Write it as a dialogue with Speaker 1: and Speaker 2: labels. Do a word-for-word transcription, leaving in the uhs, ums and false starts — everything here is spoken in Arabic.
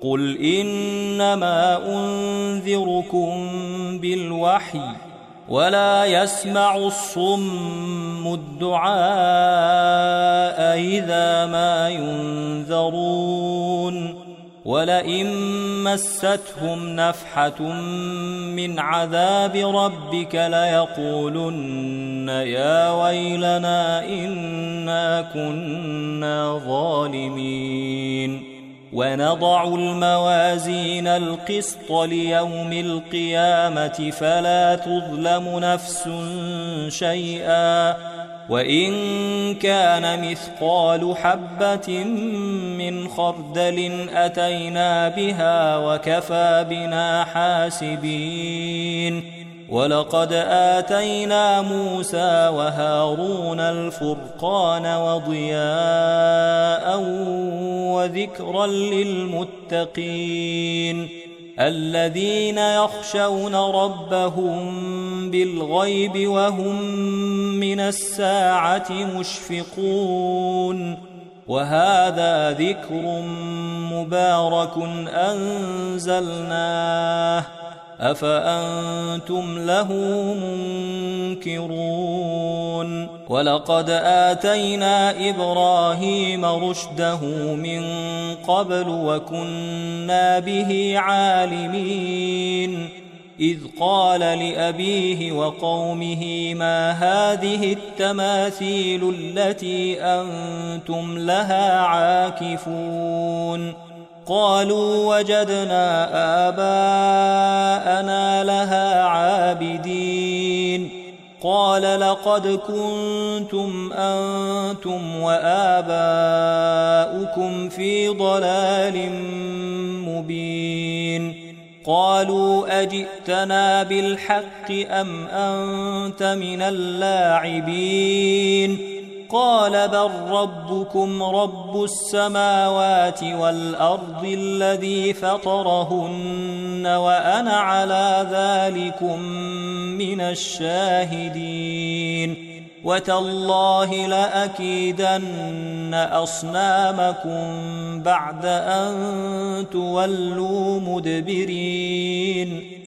Speaker 1: قل إنما أنذركم بالوحي ولا يسمع الصم الدعاء إذا ما ينذرون ولئن مستهم نفحة من عذاب ربك ليقولن يا ويلنا إنا كنا ظالمين ونضع الموازين القسط ليوم القيامة فلا تظلم نفس شيئا وإن كان مثقال حبة من خردل أتينا بها وكفى بنا حاسبين ولقد آتينا موسى وهارون الفرقان وضياء وذكرا للمتقين الذين يخشون ربهم بالغيب وهم من الساعة مشفقون وهذا ذكر مبارك أنزلناه أفأنتم له منكرون ولقد آتينا إبراهيم رشده من قبل وكنا به عالمين إذ قال لأبيه وقومه ما هذه التماثيل التي أنتم لها عاكفون قالوا وجدنا آباءنا لها عابدين قال لقد كنتم أنتم وآباؤكم في ضلال مبين قالوا أجئتنا بالحق أم أنت من اللاعبين قال بل ربكم رب السماوات والأرض الذي فطرهن وأنا على ذلكم من الشاهدين وتالله لأكيدن أصنامكم بعد أن تولوا مدبرين